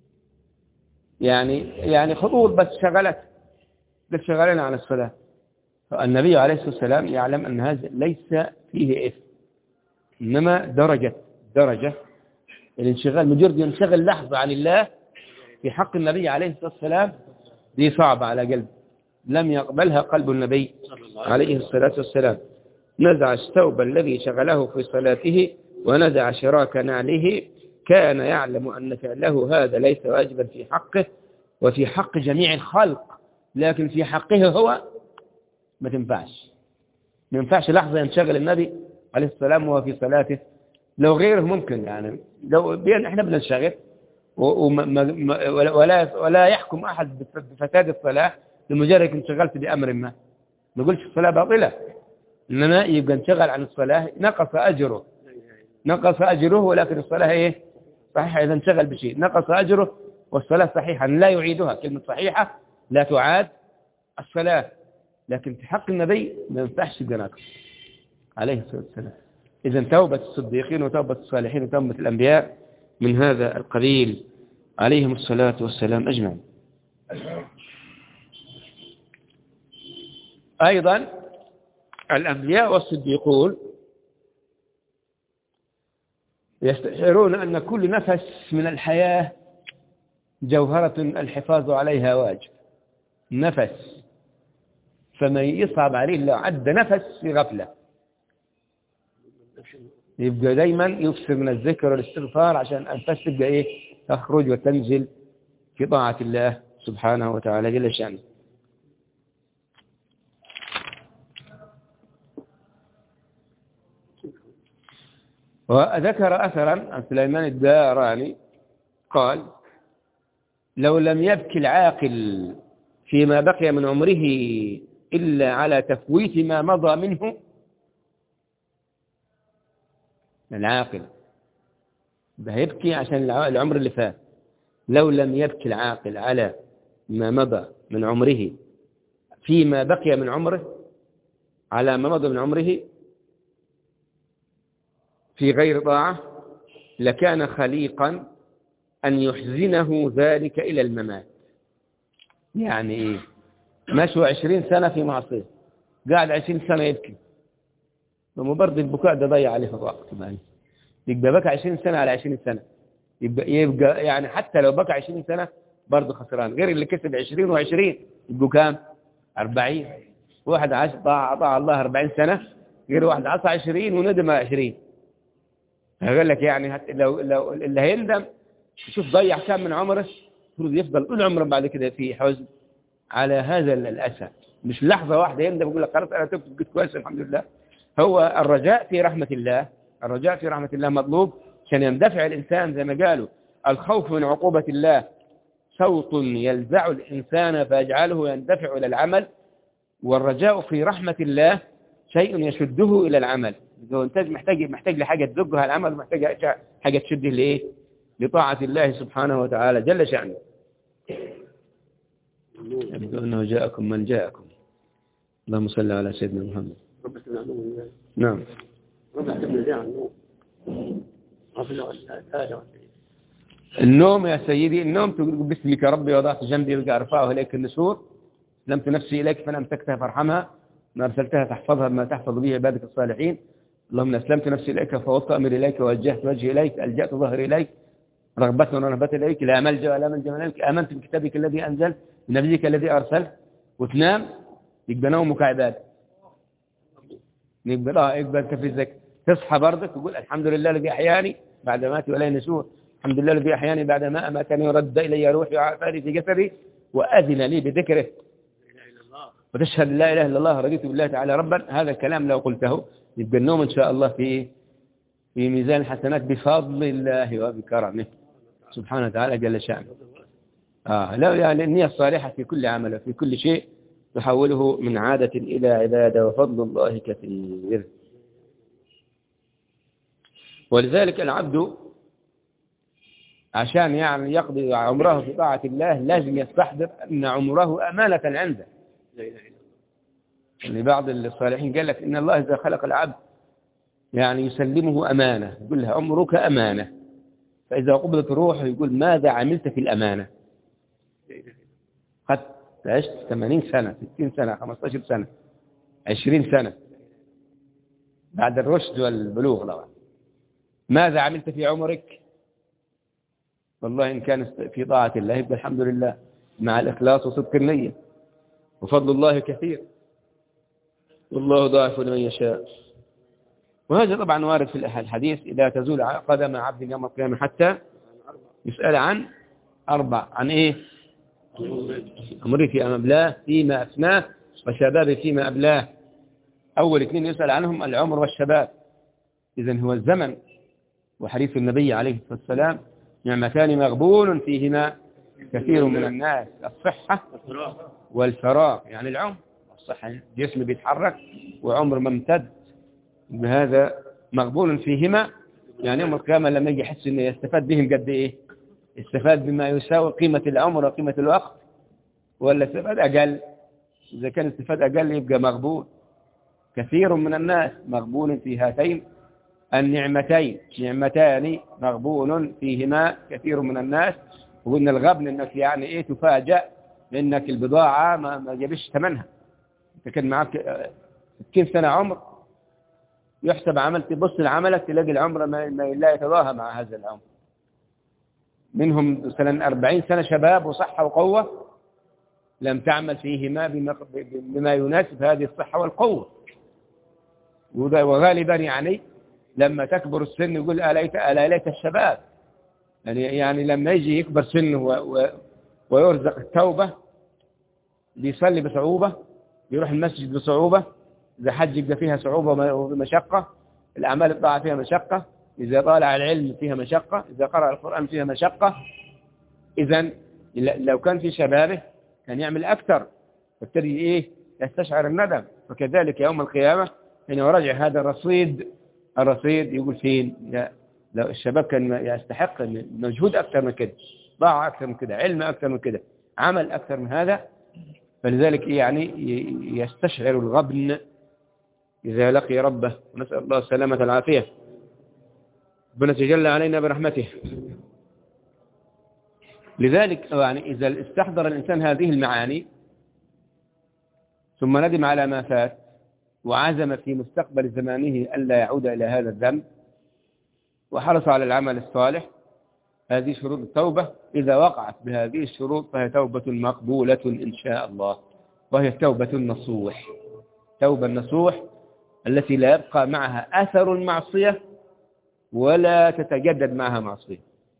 يعني خطوط بس شغلنا عن الصلاة. فالنبي عليه الصلاة والسلام يعلم أن هذا ليس فيه إثم، إنما درجة الانشغال، مجرد ينشغل لحظة عن الله في حق النبي عليه الصلاة والسلام دي صعبة على قلب، لم يقبلها قلب النبي عليه الصلاة والسلام. نزع الثوب الذي شغله في صلاته ونزع شراك نعله، كان يعلم أن فعله هذا ليس واجبا في حقه وفي حق جميع الخلق، لكن في حقه هو ما ينفعش لحظة ينشغل النبي عليه السلام وهو في صلاته. لو غيره ممكن، يعني لو احنا بننشغل ولا يحكم أحد بفساد الصلاة لمجرد انشغلت بأمر ما نقولش الصلاة باطلة، إنما يبقى انشغل عن الصلاة نقص أجره، ولكن الصلاة إيه؟ صحيحة. إذا انشغل بشيء نقص أجره، والصلاة صحيحة لا يعيدها، كلمة صحيحة لا تعاد الصلاة، لكن في حق النبي ما ينفعش بناقص عليه الصلاة والسلام. إذا توبة الصديقين وتوبة الصالحين وتوبة الأنبياء من هذا القبيل عليهم الصلاة والسلام أجمعين. أيضا الأنبياء والصديقون يستشعرون أن كل نفس من الحياة جوهرة الحفاظ عليها واجب، نفس، فمن يصعب عليه لو عد نفس في غفلة يبقى دايما يكثر من الذكر والاستغفار عشان أنفس تبقى إيه؟ تخرج وتنزل في طاعة الله سبحانه وتعالى جل شأنه. وذكر أثرا عن سليمان الداراني قال: لو لم يبكي العاقل فيما بقي من عمره إلا على تفويت ما مضى منه، العاقل ده يبكي عشان العمر اللي فات، لو لم يبكي العاقل على ما مضى من عمره فيما بقي من عمره، على ما مضى من عمره في غير طاعة، لكان خليقا أن يحزنه ذلك إلى الممات. يعني إيه؟ مشوا 20 سنة في معصية، قاعد 20 سنة يبكي، ومبرد البكاء ده ضيع عليه وقت، يبقى بكى 20 سنة على 20 سنة، يبقى يعني حتى لو بكى 20 سنة برضه خسران، غير اللي كسب 20 و20 يبقوا كام؟ 40. واحد طاع الله 40 سنة، غير واحد عصى 20 وندم 20. قال لك يعني لو اللي هيندم شوف ضيع كام من عمره، المفروض يفضل طول عمره بعد كده في حزن على هذا الأسى، مش لحظة واحدة يندم يقول لك خلاص أنا تبت بقيت كويس الحمد لله. هو الرجاء في رحمة الله مطلوب عشان يندفع الإنسان، زي ما قالوا الخوف من عقوبة الله صوت يلزع الإنسان فيجعله يندفع إلى العمل، والرجاء في رحمة الله شيء يشده إلى العمل. لو أنت محتاج لحاجة تزقها على العمل، ومحتاج حاجة تشده لإيه؟ لطاعة الله سبحانه وتعالى جل شأنه. يبدو أنه جاءكم من جاءكم. اللهم صل على سيدنا محمد. رب استمع عنه. نعم. رب استمع زي عنه. غفلة ولا النوم يا سيدي، النوم تقول باسمك ربي وضعت جنبي بقى أرفعه إليك النسور، سلمت نفسي إليك فأنا أمسكتها فارحمها، ما أرسلتها تحفظها بما تحفظ به عبادك الصالحين. اللهم أسلمت نفسي إليك فوضت أمري إليك ووجهت وجهي إليك، ألجأت ظهري إليك، رغبة ورهبة إليك، لا ملجأ ولا منجا إليك، آمنت بكتابك الذي أنزل بنبيك الذي أرسل. وتنام يبقى نومك عبادة، يبقى تفزك. تصحى برضك تقول الحمد لله الذي أحياني بعد ما مات وإليه النشور، الحمد لله الذي أحياني بعد ما أماتني ورد إلي روحي وعافاني في جسدي وأذن لي بذكره، وتشهد لا إله إلا الله رضيت بالله تعالى ربا. هذا الكلام لو قلته يبقى النوم إن شاء الله في ميزان الحسنات بفضل الله وبكرمه سبحانه وتعالى جل شأنه. لا يعني النية الصالحة في كل عمل وفي كل شيء تحوله من عادة إلى عبادة، وفضل الله كثير. ولذلك العبد عشان يعني يقضي عمره في طاعة الله لازم يستحضر أن عمره أمانة عنده. يعني بعض الصالحين قال لك إن الله إذا خلق العبد يعني يسلمه أمانة، يقول له عمرك أمانة، فإذا قبضت روحه يقول ماذا عملت في الأمانة؟ قد عشت 80 سنة 60 سنة 15 سنة 20 سنة بعد الرشد والبلوغ طبعا، ماذا عملت في عمرك؟ والله إن كان في طاعة الله يبقى الحمد لله مع الإخلاص وصدق النية، وفضل الله كثير والله ضاعف لمن يشاء. وهذا طبعا وارد في الحديث إذا تزول قدم عبد يوم القيامة حتى يسأل عن 4، عن إيه؟ عمره فيما أبلاه فيما أفناه، وشبابه فيما أبلاه. أول 2 يسأل عنهم العمر والشباب، إذن هو الزمن. وحديث النبي عليه الصلاة والسلام نعمتان مغبون فيهما كثير من الناس، الصحة والفراغ. يعني العمر الصحة جسم بيتحرك وعمر ممتد، بهذا مغبون فيهما. يعني يوم القيامة لما يجي يحس إنه يستفاد بهم قد إيه؟ استفاد بما يساوي قيمة العمر وقيمة الوقت، ولا استفاد أقل؟ إذا كان استفاد أقل يبقى مغبون. كثير من الناس مغبون في هاتين النعمتين، نعمتان مغبون فيهما كثير من الناس. وقلنا الغبن إنك يعني إيه تفاجأ لأنك البضاعة ما جابش ثمنها. أنت كان معك 60 سنة عمر يحسب عمل، تبص لعملك تلاقي العمر ما لا يتضاهى مع هذا العمر. منهم مثلا 40 سنة شباب وصحة وقوة لم تعمل فيهما بما يناسب هذه الصحة والقوة. وغالبا يعني لما تكبر السن يقول ألا ليت الشباب. يعني لما يجي يكبر سنه ويرزق التوبة بيصلي بصعوبة، يروح المسجد بصعوبة، إذا حج يبقى فيها صعوبة ومشقة، الأعمال الطاعة فيها مشقة، إذا طالع العلم فيها مشقة، إذا قرأ القرآن فيها مشقة. إذن لو كان في شبابه كان يعمل أكثر، فابتدي إيه يستشعر الندم. فكذلك يوم القيامة حين يراجع هذا الرصيد يقول فين؟ لو الشباب كان يستحق مجهود أكثر من كده، ضاع أكثر من كده، علم أكثر من كده، عمل أكثر من هذا. فلذلك يعني يستشعر الغبن إذا لقي ربه، ونسأل الله السلامة العافية. ربنا تجلى علينا برحمته. لذلك يعني إذا استحضر الإنسان هذه المعاني ثم ندم على ما فات وعزم في مستقبل زمانه ألا يعود إلى هذا الذنب وحرص على العمل الصالح، هذه شروط التوبة. إذا وقعت بهذه الشروط فهي توبة مقبولة إن شاء الله، وهي التوبة النصوح. توبة النصوح التي لا يبقى معها أثر المعصية ولا تتجدد معها معصية.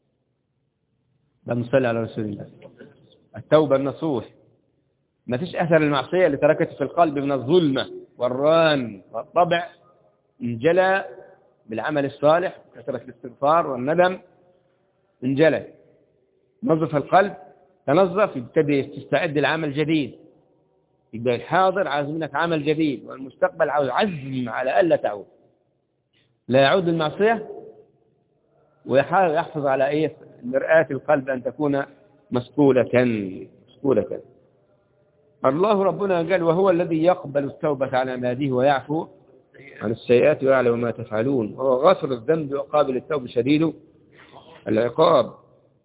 بنصلي على رسول الله. التوبة النصوح ما فيش أثر المعصية اللي تركته في القلب من الظلمة والران والطبع، انجلى بالعمل الصالح، كثرة الاستغفار والندم، انجلى. نظف القلب، تنظف، يبتدي تستعد لعمل جديد. يبقى الحاضر عايز منك عمل جديد، والمستقبل عاوز عزم على ألا تعود، لا يعود المعصية، ويحاول يحفظ على إيه مرآة القلب أن تكون مسكولة. الله ربنا قال وهو الذي يقبل التوبة على عباده ويعفو عن السيئات ويعلم ما تفعلون، وهو غافر الذنب وقابل التوب شديد العقاب.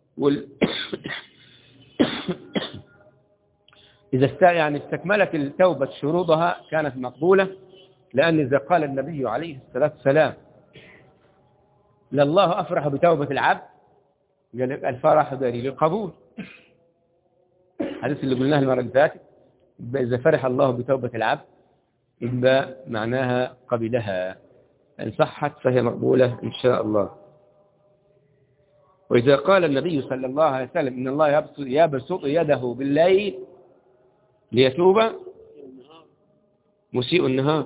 إذا يعني استكملت التوبة شروطها كانت مقبولة، لأن إذا قال النبي عليه الصلاة والسلام لله أفرح بتوبة العبد، قال الفرح دليل القبول. الحديث اللي قلناه المرة اللي فاتت، إذا فرح الله بتوبة العبد يبقى معناها قبلها، إن صحت فهي مقبولة إن شاء الله. وإذا قال النبي صلى الله عليه وسلم إن الله يبسط يده بالليل ليتوب مسيء النهار،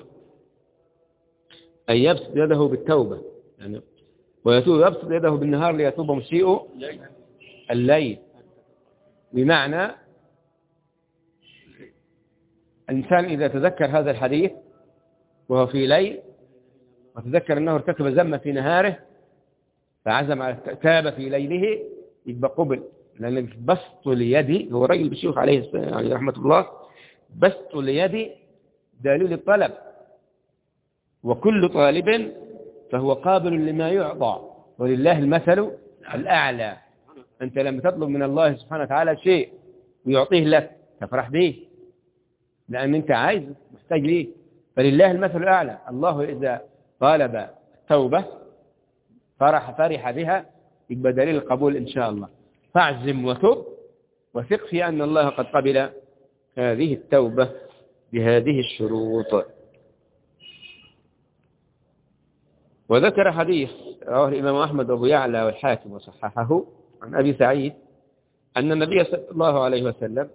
أي يبسط يده بالتوبة يعني، يبسط يده بالنهار ليتوب مسيء الليل. بمعنى الإنسان إذا تذكر هذا الحديث وهو في ليل وتذكر أنه ارتكب ذنبا في نهاره فعزم على تاب في ليله يبقى قبل، لأن بسط اليد، هو رجل بالشيوخ عليه رحمة الله، بسط اليد دليل الطلب، وكل طالب فهو قابل لما يعطى، ولله المثل الأعلى. أنت لما تطلب من الله سبحانه وتعالى شيء ويعطيه لك تفرح به، لأن أنت عايز محتاج ليه، فلله المثل الأعلى. الله إذا طالب التوبة فرح بها يبقى دليل القبول إن شاء الله. فاعزم وتب وثق في أن الله قد قبل هذه التوبة بهذه الشروط. وذكر حديث رواه الإمام أحمد وأبو يعلى والحاكم وصححه عن أبي سعيد أن النبي صلى الله عليه وسلم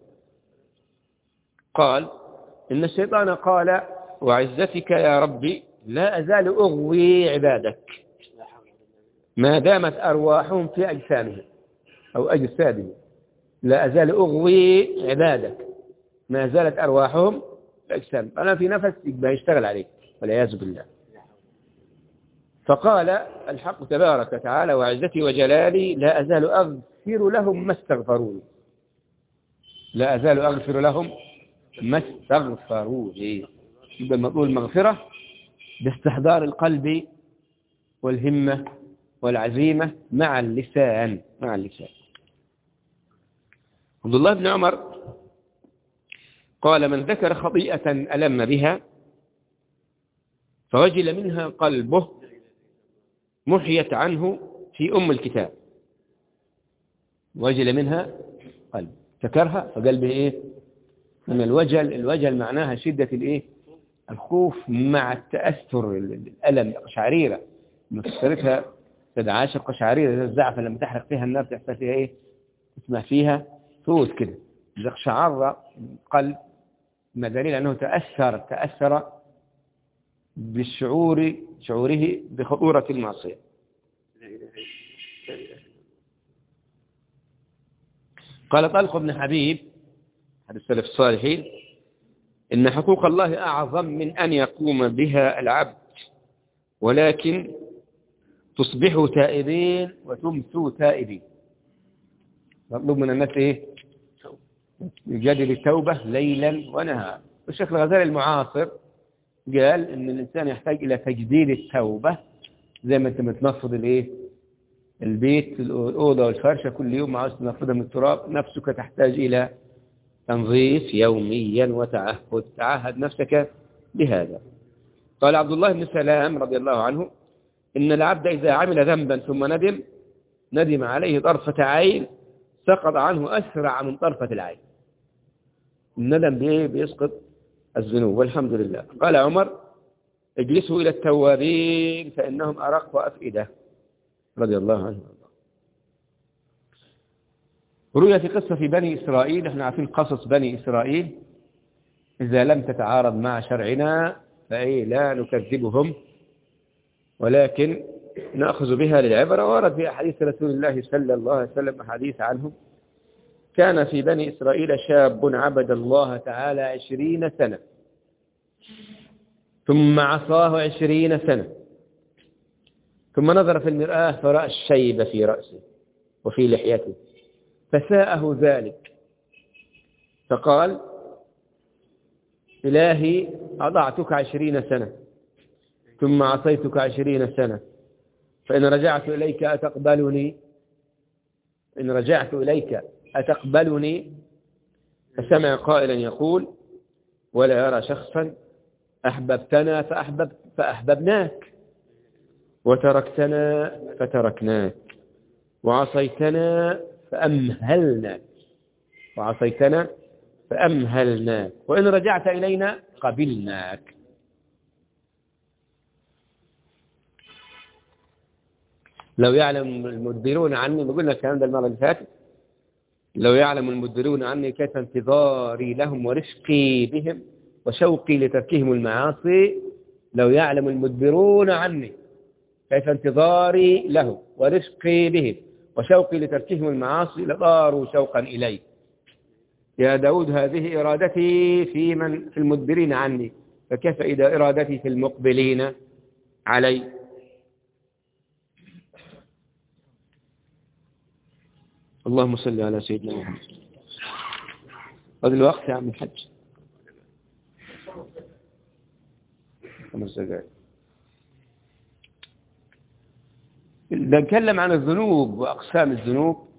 قال إن الشيطان قال وعزتك يا ربي لا أزال أغوي عبادك ما دامت أرواحهم في أجسامهم أو أجسادهم، لا أزال أغوي عبادك ما زالت أرواحهم في أجسامهم. أنا في نفس يبقى يشتغل عليك والعياذ بالله. فقال الحق تبارك وتعالى وعزتي وجلالي لا أزال أغفر لهم ما استغفروني، لا أزال أغفر لهم ما استغفروني. يبقى المطلوب المغفرة باستحضار القلب والهمة والعزيمة مع اللسان. عبد الله بن عمر قال من ذكر خطيئة ألم بها فوجل منها قلبه محيت عنه في أم الكتاب. وجل منها قلب، ذكرها فقلبه إيه؟ من الوجل معناها شدة الإيه؟ الخوف مع التأثر، الألم، قشعريرة مكسرتها تدعاش قشعريرة الزعفة لما تحرق فيها النار تحصل فيها إيه؟ تسمع فيها صوت كده إذا قشعر القلب، ما دليل أنه تأثر شعوره بخطورة المعصية. قال طلق بن حبيب أحد السلف الصالحين إن حقوق الله أعظم من أن يقوم بها العبد، ولكن تصبحوا تائبين وتمسوا تائبين. مطلوب من الناس إيه؟ يجدد التوبة ليلا ونهارا. والشيخ الغزالي المعاصر قال إن الإنسان يحتاج إلى تجديد التوبة، زي ما أنت متنفض الإيه؟ البيت، الأوضة والفرشة كل يوم عاوز تنفضها من التراب، نفسك تحتاج إلى تنظيف يوميا وتعهد. تعهد نفسك بهذا. قال عبد الله بن سلام رضي الله عنه إن العبد إذا عمل ذنبا ثم ندم عليه طرفة عين سقط عنه أسرع من طرفة العين. الندم بيسقط الذنوب والحمد لله. قال عمر اجلسوا إلى التوابين فإنهم أرق وأفئدة رضي الله عنه. روي في قصة في بني إسرائيل، احنا عارفين قصص بني إسرائيل إذا لم تتعارض مع شرعنا فأي لا نكذبهم ولكن نأخذ بها للعبرة. ورد في أحاديث رسول الله صلى الله عليه وسلم أحاديث عنهم. كان في بني إسرائيل شاب عبد الله تعالى 20 سنة ثم عصاه 20 سنة ثم نظر في المرآة فرأى الشيب في رأسه وفي لحيته فساءه ذلك فقال إلهي أضعتك 20 سنة ثم عصيتك 20 سنة، فإن رجعت إليك أتقبلني؟ إن رجعت إليك أتقبلني؟ فسمع قائلا يقول: ولا يرى شخصا أحببتنا فأحببناك، وتركتنا فتركناك، وعصيتنا فأمهلناك، وإن رجعت إلينا قبلناك. لو يعلم المدبرون عني، بقولنا الكلام ده المرة اللي فاتت، لو يعلم المدبرون عني كيف انتظاري لهم ورفقي بهم وشوقي لتركهم المعاصي، لو يعلم المدبرون عني كيف انتظاري لهم ورفقي بهم وشوقي لتركهم المعاصي لطاروا شوقا إلي. يا داود هذه إرادتي في المدبرين عني، فكيف إذا إرادتي في المقبلين علي؟ اللهم صل على سيدنا محمد. هذا الوقت يا عم الحج 5 دقائق. نتكلم عن الذنوب وأقسام الذنوب،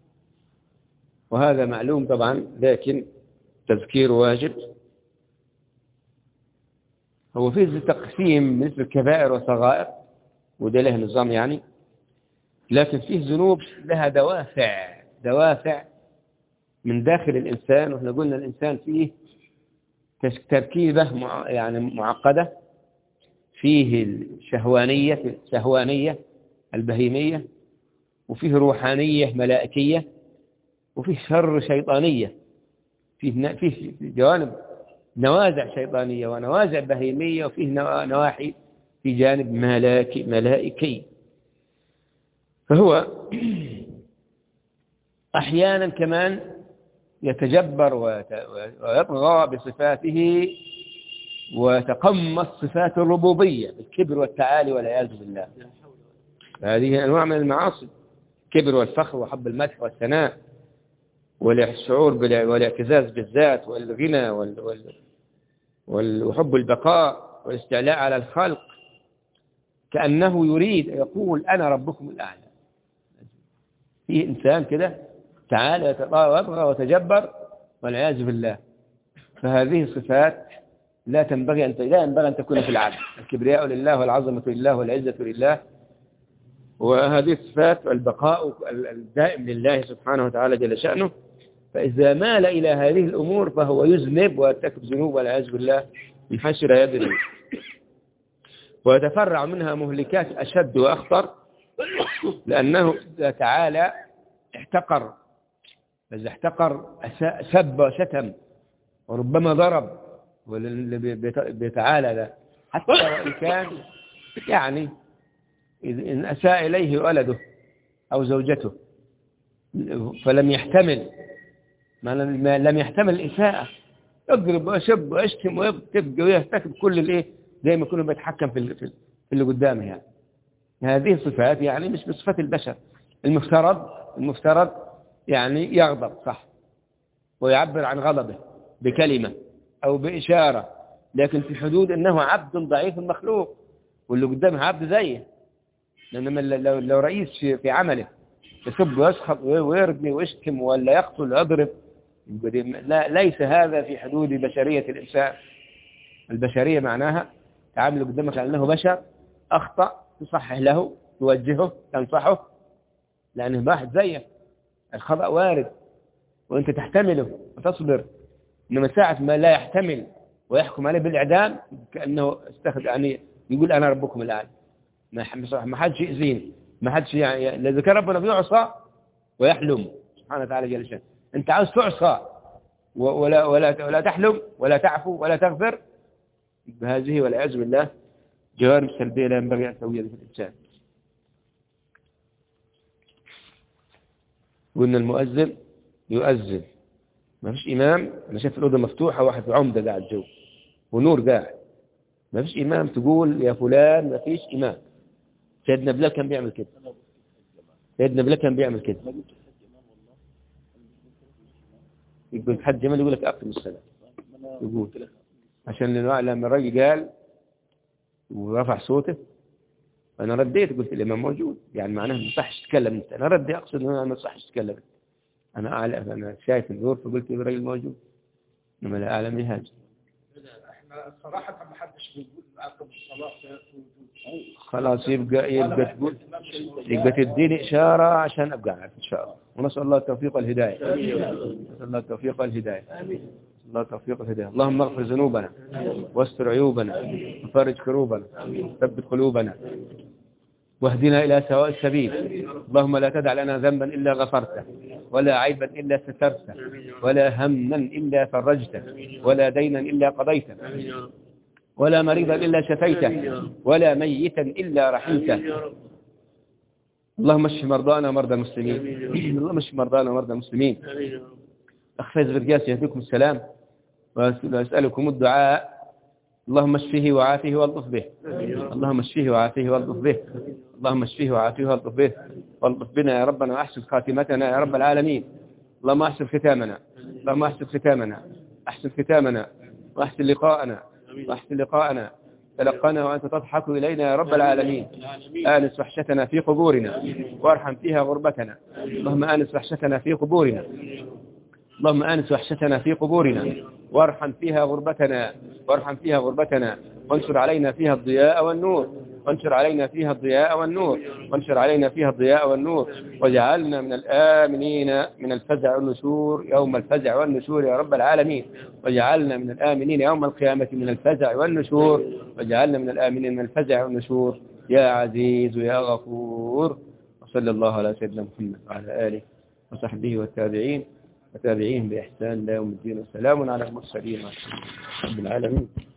وهذا معلوم طبعا، لكن تذكير واجب. هو فيه تقسيم بالنسبة للكبائر والصغائر، وده له نظام يعني، لكن فيه ذنوب لها دوافع من داخل الإنسان. وإحنا قلنا الإنسان فيه تركيبة يعني معقدة، فيه الشهوانية البهيمية، وفيه روحانية ملائكية، وفيه شر شيطانية، فيه جوانب نوازع شيطانية ونوازع بهيمية، وفيه نواحي في جانب ملائكي. فهو أحيانا كمان يتجبر ويطغى بصفاته ويتقمص صفات الربوبية بالكبر والتعالي والعياذ بالله. هذه أنواع من المعاصي: الكبر والفخر وحب المدح والثناء والشعور والاعتزاز بالذات والغنى وحب البقاء والاستعلاء على الخلق، كأنه يريد يقول أنا ربكم الأعلى. في إنسان كده تعالى يطغى وتجبر والعياذ بالله. فهذه صفات لا ينبغي أن تكون في العبد. الكبرياء لله والعظمة لله والعزة لله، وهذه الصفات والبقاء الدائم لله سبحانه وتعالى جل شأنه. فإذا مال إلى هذه الأمور فهو يذنب ويرتكب ذنوب والعياذ بالله من حشر يده، ويتفرع منها مهلكات أشد وأخطر، لأنه تعالى احتقر. إذا احتقر سب وشتم وربما ضرب، واللي بيتعالى ده حتى وإن كان يعني إن أساء إليه ولده أو زوجته فلم يحتمل لم يحتمل الإساءة، يضرب ويشب ويشتم ويبتبقى ويرتكب كل الإيه زي ما يكون بيتحكم في اللي قدامه. يعني هذه صفات يعني مش بصفات البشر. المفترض يعني يغضب صح ويعبر عن غضبه بكلمة أو بإشارة، لكن في حدود أنه عبد ضعيف مخلوق واللي قدامه عبد زيه. لأنما لو رئيس في عمله يسب ويسخط ويرمي ويشتم ولا يقتل ويضرب، ليس هذا في حدود بشرية الإنسان. البشرية معناها تعامل قدامك على أنه بشر، أخطأ تصحح له، توجهه، تنصحه، لأنه واحد زيك، الخطأ وارد وأنت تحتمله وتصبر. إنما ساعة ما لا يحتمل ويحكم عليه بالإعدام كأنه استخدم يعني يقول أنا ربكم الآن، ما حدش يأذين، ما حدش يعني إذا كان ربنا بيعصى ويحلم سبحانه وتعالى جل شأنه. أنت عاوز تعصى ولا تحلم ولا تعفو ولا تغفر، بهذه والعياذ بالله جوانب سلبية لا ينبغي أن توجد في الإنسان. قلنا المؤذن يؤذن، ما فيش إمام. أنا شايف الأوضة مفتوحة، واحد في عمدة قاعد جوا ونور قاعد، ما فيش إمام تقول يا فلان، ما فيش إمام. سيدنا بلال كان بيعمل كده، يقول حد جمال يقول لك أقم الصلاة، يقول عشان لما الراجل قال ورفع صوته أنا رديت قلت الإمام موجود، يعني معناه ما يصحش تتكلم أنت. أنا ردي أقصد إنه ما يصحش تتكلم، أنا أعلم، أنا شايف النور فقلت الراجل موجود، إنما لا أعلم هذا. احنا صراحة ما حدش بيقول عقب الصلاة خلاص يبقى تديني إشارة عشان أبقى عارف إن شاء الله. ونسأل الله التوفيق والهداية. نسأل الله التوفيق والهداية. الله التوفيق والهداية. اللهم اغفر ذنوبنا واستر عيوبنا وفرج كروبنا ثبت قلوبنا واهدنا إلى سواء السبيل. اللهم لا تدع لنا ذنبا إلا غفرته ولا عيبا إلا سترته ولا هما إلا فرجته ولا دينا إلا قضيته ولا مريضا إلا شفيته ولا ميتا إلا رحمته. اللهم اشف مرضانا ومرضى المسلمين. اللهم اشف مرضانا ومرضى المسلمين. أخ فايز برقاس يهديكم السلام وأسألكم الدعاء. اللهم اشفه وعافه والطف به. اللهم اشفه وعافه والطف به. اللهم اشفه وعافه والطف به والطف بنا يا ربنا وأحسن خاتمتنا يا رب العالمين. اللهم أحسن ختامنا. اللهم أحسن ختامنا. أحسن ختامنا وأحسن لقاءنا وأحسن لقاءنا. تلقنا وأنت تضحك إلينا يا رب العالمين. آنس وحشتنا في قبورنا وارحم فيها غربتنا. اللهم آنس وحشتنا في قبورنا. اللهم آنس وحشتنا في قبورنا وارحم فيها غربتنا وارحم فيها غربتنا وانشر علينا فيها الضياء والنور وانشر علينا فيها الضياء والنور وانشر علينا فيها الضياء والنور واجعلنا من الآمنين من الفزع والنشور يوم الفزع والنشور يا رب العالمين. واجعلنا من الآمنين يوم القيامة من الفزع والنشور واجعلنا من الآمنين من الفزع والنشور يا عزيز يا غفور. وصلى الله على سيدنا محمد وعلى آله وصحبه والتابعين وتابعيهم بإحسان لا يوم الدين. وسلام على المرسلين والحمد لله رب العالمين.